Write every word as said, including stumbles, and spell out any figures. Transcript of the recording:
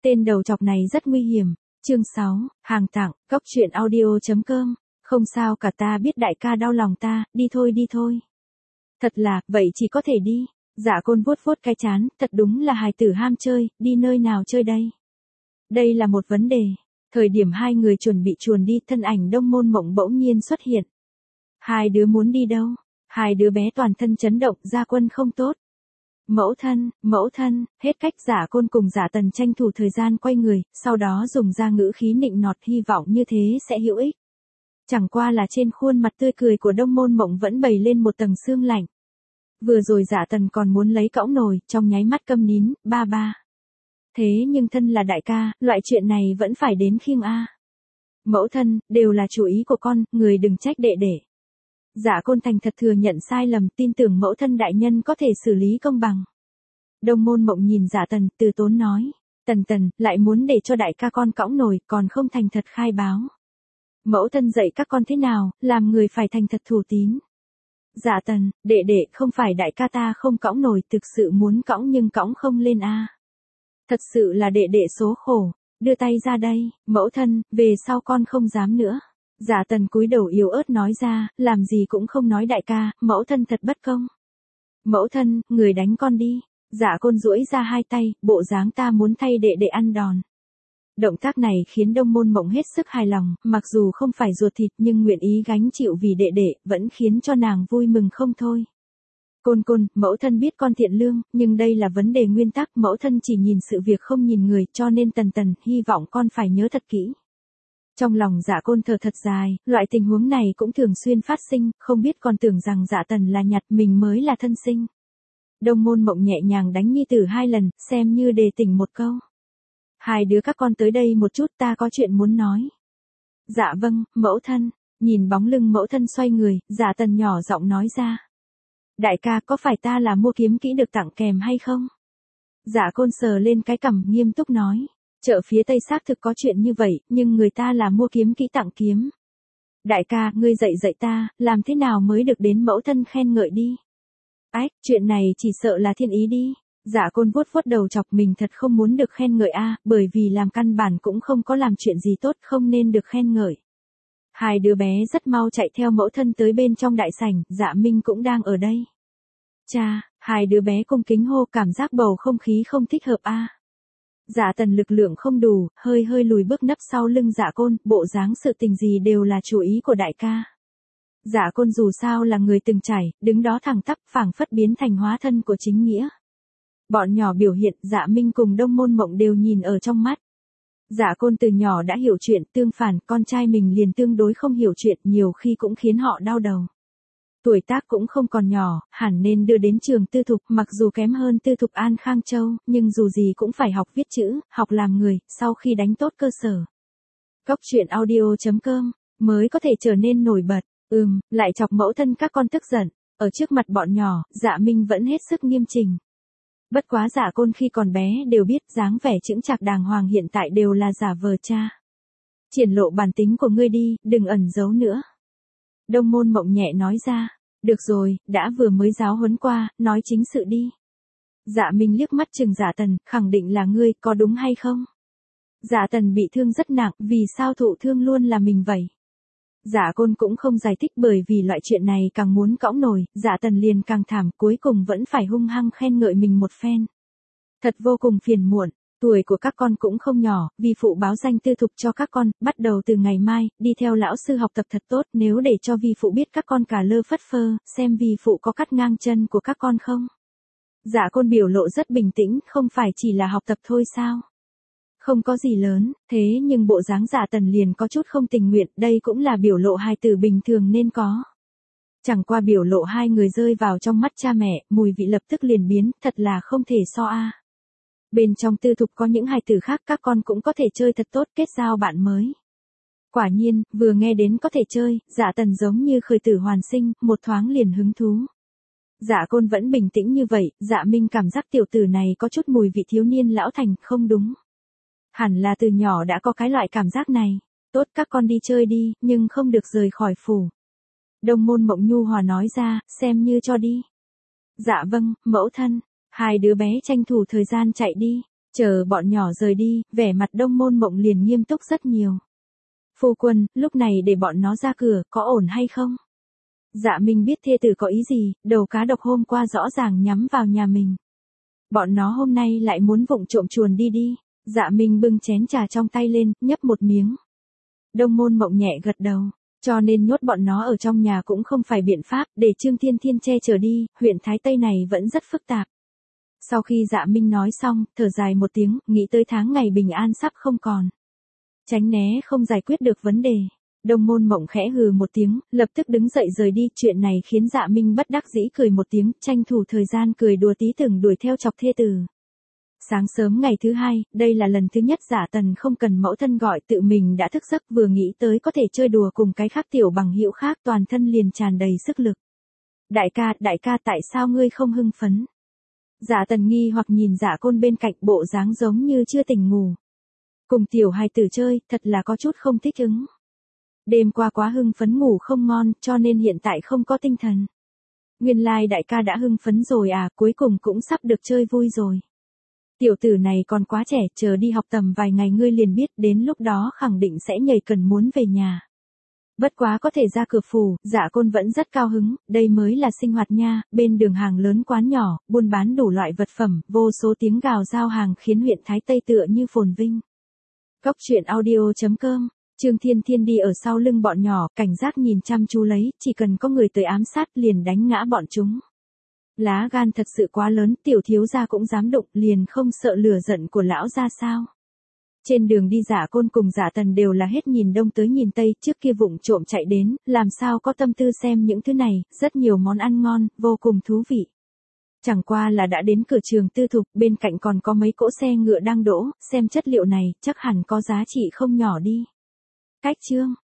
Tên đầu chọc này rất nguy hiểm. Chương sáu, hàng tặng, cóc truyện audio.com. Không sao cả, ta biết đại ca đau lòng ta, đi thôi đi thôi. Thật là, vậy chỉ có thể đi. Dạ Côn vuốt vuốt cái trán, thật đúng là hài tử ham chơi, đi nơi nào chơi đây? Đây là một vấn đề. Thời điểm hai người chuẩn bị chuồn đi, thân ảnh Đông Môn Mộng bỗng nhiên xuất hiện. Hai đứa muốn đi đâu? Hai đứa bé toàn thân chấn động, Gia Quân không tốt. Mẫu thân, mẫu thân, hết cách. Giả Côn cùng Giả Tần tranh thủ thời gian quay người, sau đó dùng ra ngữ khí nịnh nọt, hy vọng như thế sẽ hữu ích. Chẳng qua là trên khuôn mặt tươi cười của Đông Môn Mộng vẫn bày lên một tầng sương lạnh. Vừa rồi Giả Tần còn muốn lấy cõng nồi, trong nháy mắt câm nín, ba ba. Thế nhưng thân là đại ca, loại chuyện này vẫn phải đến khiêng a. Mẫu thân, đều là chủ ý của con, người đừng trách đệ đệ. Giả Côn thành thật thừa nhận sai lầm, tin tưởng mẫu thân đại nhân có thể xử lý công bằng. Đông Môn Mộng nhìn Giả Tần, từ tốn nói, Tần Tần, lại muốn để cho đại ca con cõng nồi, còn không thành thật khai báo. Mẫu thân dạy các con thế nào, làm người phải thành thật thủ tín. Giả Tần, đệ đệ, không phải đại ca ta không cõng nồi, thực sự muốn cõng nhưng cõng không lên a. Thật sự là đệ đệ số khổ, đưa tay ra đây, mẫu thân, về sau con không dám nữa. Giả Tần cúi đầu yếu ớt nói ra, làm gì cũng không nói đại ca, mẫu thân thật bất công. Mẫu thân, người đánh con đi. Giả Côn duỗi ra hai tay, bộ dáng ta muốn thay đệ đệ ăn đòn. Động tác này khiến Đông Môn Mộng hết sức hài lòng, mặc dù không phải ruột thịt nhưng nguyện ý gánh chịu vì đệ đệ, vẫn khiến cho nàng vui mừng không thôi. Côn Côn, mẫu thân biết con thiện lương, nhưng đây là vấn đề nguyên tắc, mẫu thân chỉ nhìn sự việc không nhìn người, cho nên Tần Tần, hy vọng con phải nhớ thật kỹ. Trong lòng Dạ Côn thở thật dài, loại tình huống này cũng thường xuyên phát sinh, không biết còn tưởng rằng Dạ Tần là nhặt, mình mới là thân sinh. Đông Môn Mộng nhẹ nhàng đánh nhi tử hai lần, xem như đề tỉnh một câu. Hai đứa các con tới đây một chút, ta có chuyện muốn nói. Dạ vâng, mẫu thân. Nhìn bóng lưng mẫu thân xoay người, Dạ Tần nhỏ giọng nói ra. Đại ca, có phải ta là mua kiếm kỹ được tặng kèm hay không? Dạ Côn sờ lên cái cằm, nghiêm túc nói. Chợ phía Tây xác thực có chuyện như vậy, nhưng người ta là mua kiếm kỹ tặng kiếm. Đại ca, ngươi dạy dạy ta, làm thế nào mới được đến mẫu thân khen ngợi đi. Ách, chuyện này chỉ sợ là thiên ý đi. Dạ Côn vuốt vuốt đầu chọc, mình thật không muốn được khen ngợi a, bởi vì làm căn bản cũng không có làm chuyện gì tốt, không nên được khen ngợi. Hai đứa bé rất mau chạy theo mẫu thân tới bên trong đại sảnh, Dạ Minh cũng đang ở đây. Cha, hai đứa bé cung kính hô, cảm giác bầu không khí không thích hợp a. Dạ Tần lực lượng không đủ, hơi hơi lùi bước nấp sau lưng Dạ Côn, bộ dáng sự tình gì đều là chủ ý của đại ca. Dạ Côn dù sao là người từng trải, đứng đó thẳng tắp, phảng phất biến thành hóa thân của chính nghĩa. Bọn nhỏ biểu hiện, Dạ Minh cùng Đông Môn Mộng đều nhìn ở trong mắt. Dạ Côn từ nhỏ đã hiểu chuyện, tương phản, con trai mình liền tương đối không hiểu chuyện, nhiều khi cũng khiến họ đau đầu. Tuổi tác cũng không còn nhỏ, hẳn nên đưa đến trường tư thục, mặc dù kém hơn tư thục An Khang Châu, nhưng dù gì cũng phải học viết chữ, học làm người, sau khi đánh tốt cơ sở. Cóc truyện audio.com, mới có thể trở nên nổi bật. Ừm, lại chọc mẫu thân các con tức giận. Ở trước mặt bọn nhỏ, Dạ Minh vẫn hết sức nghiêm chỉnh. Bất quá Dạ Côn khi còn bé đều biết dáng vẻ chững chạc đàng hoàng hiện tại đều là giả vờ cha. Triển lộ bản tính của ngươi đi, đừng ẩn giấu nữa. Đông Môn Mộng nhẹ nói ra. Được rồi, đã vừa mới giáo huấn qua, nói chính sự đi. Dạ Minh liếc mắt chừng Dạ Tần, khẳng định là ngươi, có đúng hay không? Dạ Tần bị thương rất nặng, vì sao thụ thương luôn là mình vậy? Dạ Côn cũng không giải thích, bởi vì loại chuyện này càng muốn cõng nổi, Dạ Tần liền càng thảm, cuối cùng vẫn phải hung hăng khen ngợi mình một phen. Thật vô cùng phiền muộn, tuổi của các con cũng không nhỏ, vi phụ báo danh tư thục cho các con, bắt đầu từ ngày mai, đi theo lão sư học tập thật tốt, nếu để cho vi phụ biết các con cả lơ phất phơ, xem vi phụ có cắt ngang chân của các con không. Dạ Côn biểu lộ rất bình tĩnh, không phải chỉ là học tập thôi sao? Không có gì lớn, thế nhưng bộ dáng Dạ Tần liền có chút không tình nguyện, đây cũng là biểu lộ hài tử bình thường nên có. Chẳng qua biểu lộ hai người rơi vào trong mắt cha mẹ, mùi vị lập tức liền biến, thật là không thể so a. Bên trong tư thục có những hài tử khác, các con cũng có thể chơi thật tốt, kết giao bạn mới. Quả nhiên, vừa nghe đến có thể chơi, Dạ Tần giống như khởi tử hoàn sinh, một thoáng liền hứng thú. Dạ Côn vẫn bình tĩnh như vậy, Dạ Minh cảm giác tiểu tử này có chút mùi vị thiếu niên lão thành, không đúng. Hẳn là từ nhỏ đã có cái loại cảm giác này. Tốt, các con đi chơi đi, nhưng không được rời khỏi phủ. Đông Môn Mộng nhu hòa nói ra, xem như cho đi. Dạ vâng, mẫu thân. Hai đứa bé tranh thủ thời gian chạy đi. Chờ bọn nhỏ rời đi, vẻ mặt Đông Môn Mộng liền nghiêm túc rất nhiều. Phu quân, lúc này để bọn nó ra cửa, có ổn hay không? Dạ Minh biết thê tử có ý gì, đầu cá độc hôm qua rõ ràng nhắm vào nhà mình. Bọn nó hôm nay lại muốn vụng trộm chuồn đi đi. Dạ Minh bưng chén trà trong tay lên, nhấp một miếng. Đông Môn Mộng nhẹ gật đầu. Cho nên nhốt bọn nó ở trong nhà cũng không phải biện pháp, để Trương Thiên Thiên che chở đi, huyện Thái Tây này vẫn rất phức tạp. Sau khi Dạ Minh nói xong, thở dài một tiếng, nghĩ tới tháng ngày bình an sắp không còn. Tránh né không giải quyết được vấn đề. Đông Môn Mộng khẽ hừ một tiếng, lập tức đứng dậy rời đi, chuyện này khiến Dạ Minh bất đắc dĩ cười một tiếng, tranh thủ thời gian cười đùa tí từng đuổi theo chọc thê tử. Sáng sớm ngày thứ hai, đây là lần thứ nhất Dạ Tần không cần mẫu thân gọi, tự mình đã thức giấc, vừa nghĩ tới có thể chơi đùa cùng cái khác tiểu bằng hữu khác, toàn thân liền tràn đầy sức lực. Đại ca, đại ca tại sao ngươi không hưng phấn? Dạ Tần nghi hoặc nhìn Dạ Côn bên cạnh, bộ dáng giống như chưa tỉnh ngủ. Cùng tiểu hài tử chơi, thật là có chút không thích ứng. Đêm qua quá hưng phấn ngủ không ngon, cho nên hiện tại không có tinh thần. Nguyên lai like đại ca đã hưng phấn rồi à, cuối cùng cũng sắp được chơi vui rồi. Tiểu tử này còn quá trẻ, chờ đi học tầm vài ngày ngươi liền biết, đến lúc đó khẳng định sẽ nhảy cần muốn về nhà. Bất quá có thể ra cửa phủ, Dạ Côn vẫn rất cao hứng, đây mới là sinh hoạt nha, bên đường hàng lớn quán nhỏ, buôn bán đủ loại vật phẩm, vô số tiếng gào giao hàng khiến huyện Thái Tây tựa như phồn vinh. Góc truyện audio chấm com. Trương Thiên Thiên đi ở sau lưng bọn nhỏ, cảnh giác nhìn chăm chú lấy, chỉ cần có người tới ám sát liền đánh ngã bọn chúng. Lá gan thật sự quá lớn, tiểu thiếu gia cũng dám đụng, liền không sợ lửa giận của lão gia sao? Trên đường đi Dạ Côn cùng Dạ Tần đều là hết nhìn đông tới nhìn tây, trước kia vụng trộm chạy đến, làm sao có tâm tư xem những thứ này, rất nhiều món ăn ngon, vô cùng thú vị. Chẳng qua là đã đến cửa trường tư thục, bên cạnh còn có mấy cỗ xe ngựa đang đỗ, xem chất liệu này, chắc hẳn có giá trị không nhỏ đi. Cách chương